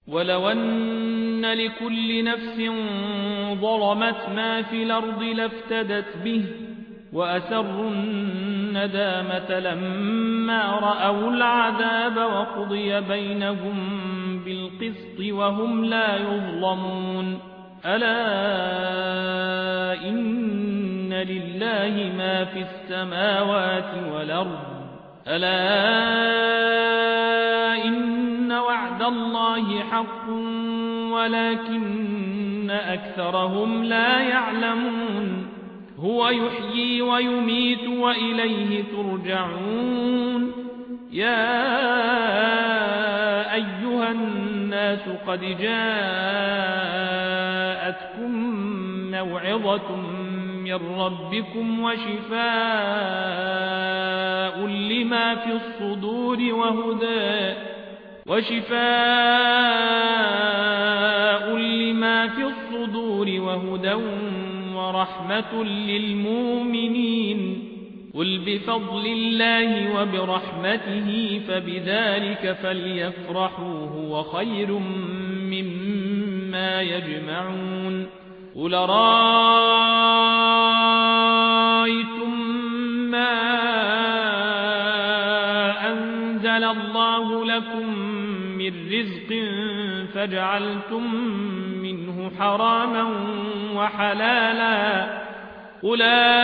ولو أن لكل نفس ظلمت ما في الأرض لافتدت به وأسروا الندامة لما رأوا العذاب وقضي بينهم بالقسط وهم لا يظلمون ألا إن لله ما في السماوات والأرض ألا إن وعد الله حق ولكن أكثرهم لا يعلمون هو يحيي ويميت وإليه ترجعون يا أيها الناس قد جاءتكم موعظة من ربكم وشفاء لما في الصدور وهدى ورحمة للمؤمنين قل بفضل الله وبرحمته فبذلك فليفرحوا هو خير مما يجمعون قل رأيتم ما أنزل الله لكم من رزق فجعلتم منه حراما وحلالا قل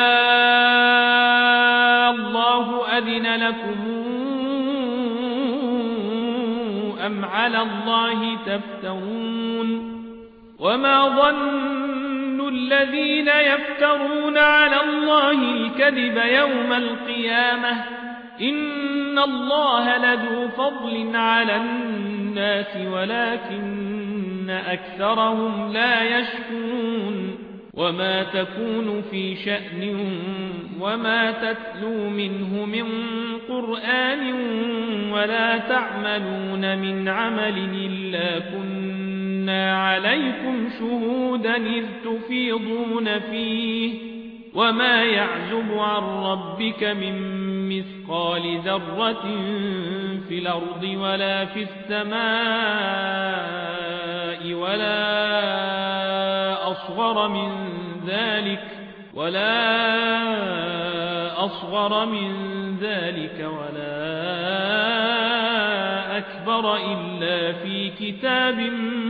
الله أذن لكم أم على الله تفترون وما ظن الذين يفترون على الله الكذب يوم القيامة إن الله لذو فضل على الناس ولكن أكثرهم لا يشكرون وما تكون في شأن وما تتلو منه من قرآن ولا تعملون من عمل إلا كنا عليكم شهودا إذ تفيضون فيه وما يعزب عن ربك من مثقال ذرة في الأرض ولا في السماء ولا أصغر من ذلك ولا أكبر إلا في كتاب